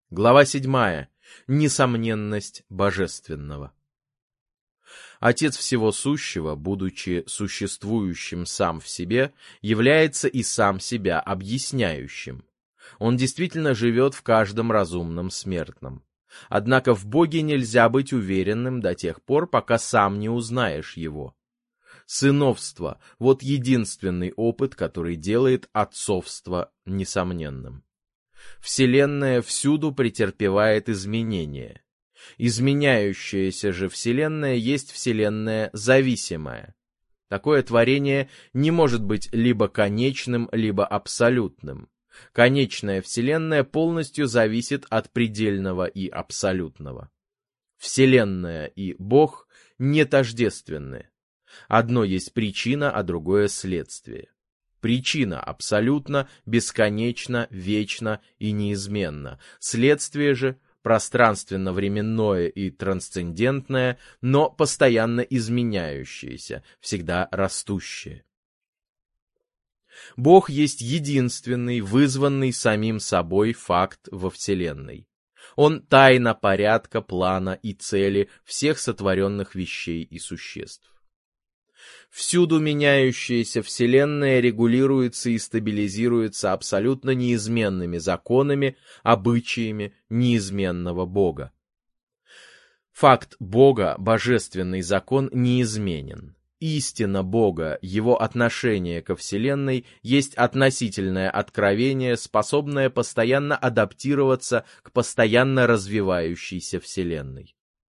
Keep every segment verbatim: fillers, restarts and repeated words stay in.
Глава седьмая. Несомненность божественного. Отец всего сущего, будучи существующим сам в себе, является и сам себя объясняющим. Он действительно живет в каждом разумном смертном. Однако в Боге нельзя быть уверенным до тех пор, пока сам не узнаешь Его. Сыновство — вот единственный опыт, который делает отцовство несомненным. Вселенная всюду претерпевает изменения. Изменяющаяся же Вселенная есть Вселенная зависимая. Такое творение не может быть либо конечным, либо абсолютным. Конечная Вселенная полностью зависит от предельного и абсолютного. Вселенная и Бог не тождественны. Одно есть причина, а другое следствие. Причина абсолютно, бесконечно, вечна и неизменна. Следствие же пространственно-временное и трансцендентное, но постоянно изменяющееся, всегда растущее. Бог есть единственный, вызванный самим собой факт во Вселенной. Он тайна порядка, плана и цели всех сотворенных вещей и существ. Всюду меняющаяся Вселенная регулируется и стабилизируется абсолютно неизменными законами, обычаями неизменного Бога. Факт Бога, божественный закон, неизменен. Истина Бога, его отношение ко Вселенной, есть относительное откровение, способное постоянно адаптироваться к постоянно развивающейся Вселенной.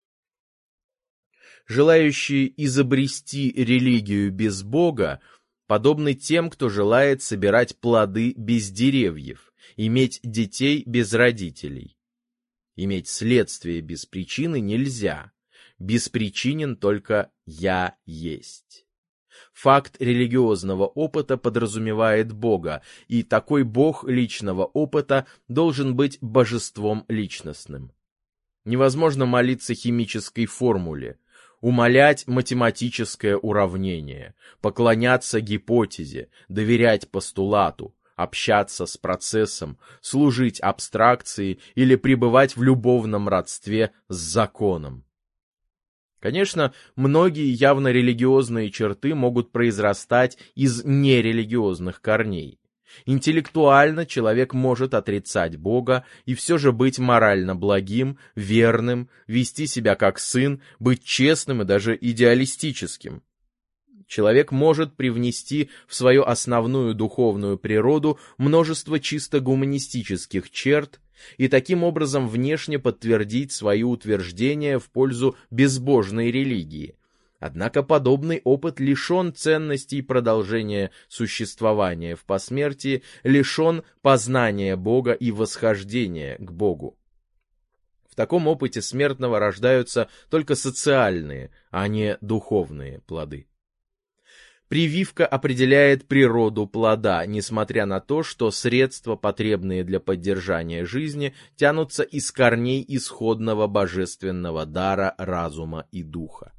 Желающие изобрести религию без Бога подобны тем, кто желает собирать плоды без деревьев, иметь детей без родителей. Иметь следствие без причины нельзя. Беспричинен только «я есть». Факт религиозного опыта подразумевает Бога, и такой Бог личного опыта должен быть божеством личностным. Невозможно молиться химической формуле, умалять математическое уравнение, поклоняться гипотезе, доверять постулату, общаться с процессом, служить абстракции или пребывать в любовном родстве с законом. Конечно, многие явно религиозные черты могут произрастать из нерелигиозных корней. Интеллектуально человек может отрицать Бога и все же быть морально благим, верным, вести себя как сын, быть честным и даже идеалистическим. Человек может привнести в свою основную духовную природу множество чисто гуманистических черт и таким образом внешне подтвердить свои утверждения в пользу безбожной религии. Однако подобный опыт лишен ценностей продолжения существования в посмертии, лишен познания Бога и восхождения к Богу. В таком опыте смертного рождаются только социальные, а не духовные плоды. Прививка определяет природу плода, несмотря на то, что средства, потребные для поддержания жизни, тянутся из корней исходного божественного дара разума и духа.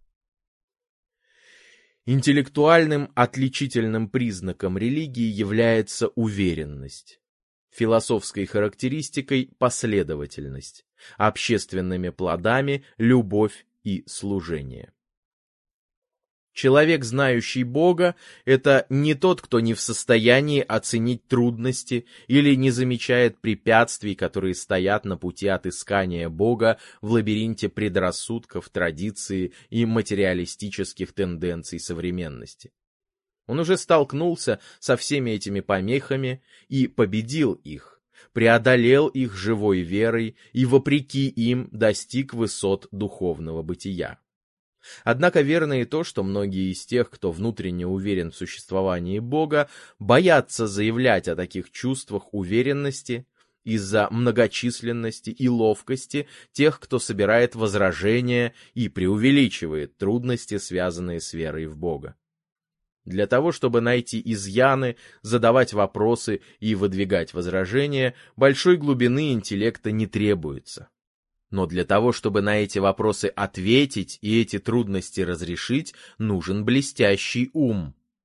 Интеллектуальным отличительным признаком религии является уверенность, философской характеристикой – последовательность, общественными плодами – любовь и служение. Человек, знающий Бога, это не тот, кто не в состоянии оценить трудности или не замечает препятствий, которые стоят на пути отыскания Бога в лабиринте предрассудков, традиций и материалистических тенденций современности. Он уже столкнулся со всеми этими помехами и победил их, преодолел их живой верой и, вопреки им, достиг высот духовного бытия. Однако верно и то, что многие из тех, кто внутренне уверен в существовании Бога, боятся заявлять о таких чувствах уверенности из-за многочисленности и ловкости тех, кто собирает возражения и преувеличивает трудности, связанные с верой в Бога. Для того, чтобы найти изъяны, задавать вопросы и выдвигать возражения, большой глубины интеллекта не требуется. Но для того, чтобы на эти вопросы ответить и эти трудности разрешить, нужен блестящий ум.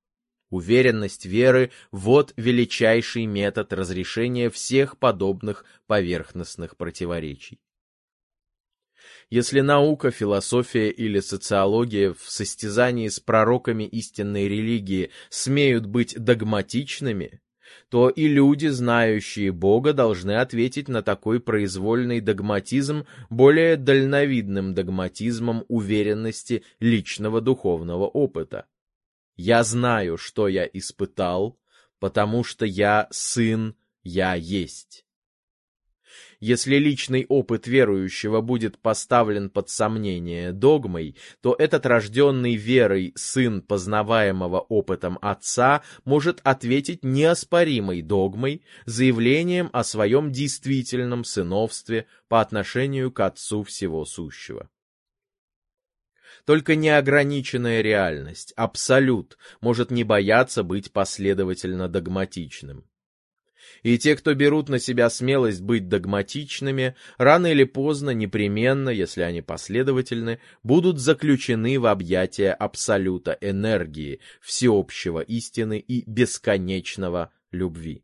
Уверенность веры – вот величайший метод разрешения всех подобных поверхностных противоречий. Если наука, философия или социология в состязании с пророками истинной религии смеют быть догматичными, то и люди, знающие Бога, должны ответить на такой произвольный догматизм более дальновидным догматизмом уверенности личного духовного опыта. «Я знаю, что я испытал, потому что я сын, я есть». Если личный опыт верующего будет поставлен под сомнение догмой, то этот рожденный верой сын познаваемого опытом Отца может ответить неоспоримой догмой, заявлением о своем действительном сыновстве по отношению к Отцу Всего Сущего. Только неограниченная реальность, абсолют, может не бояться быть последовательно догматичным. И те, кто берут на себя смелость быть догматичными, рано или поздно, непременно, если они последовательны, будут заключены в объятия абсолюта энергии, всеобщего истины и бесконечного любви.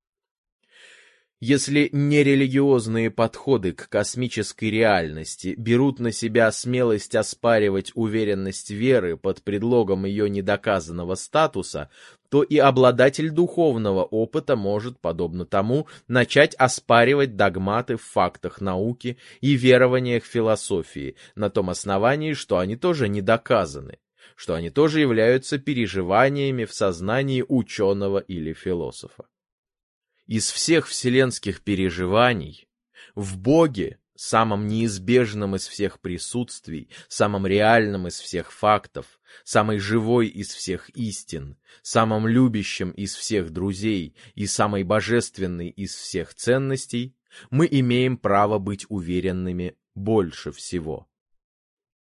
Если нерелигиозные подходы к космической реальности берут на себя смелость оспаривать уверенность веры под предлогом ее недоказанного статуса, то и обладатель духовного опыта может, подобно тому, начать оспаривать догматы в фактах науки и верованиях философии на том основании, что они тоже не доказаны, что они тоже являются переживаниями в сознании ученого или философа. Из всех вселенских переживаний в Боге, самом неизбежном из всех присутствий, самом реальном из всех фактов, самой живой из всех истин, самом любящем из всех друзей и самой божественной из всех ценностей, мы имеем право быть уверенными больше всего.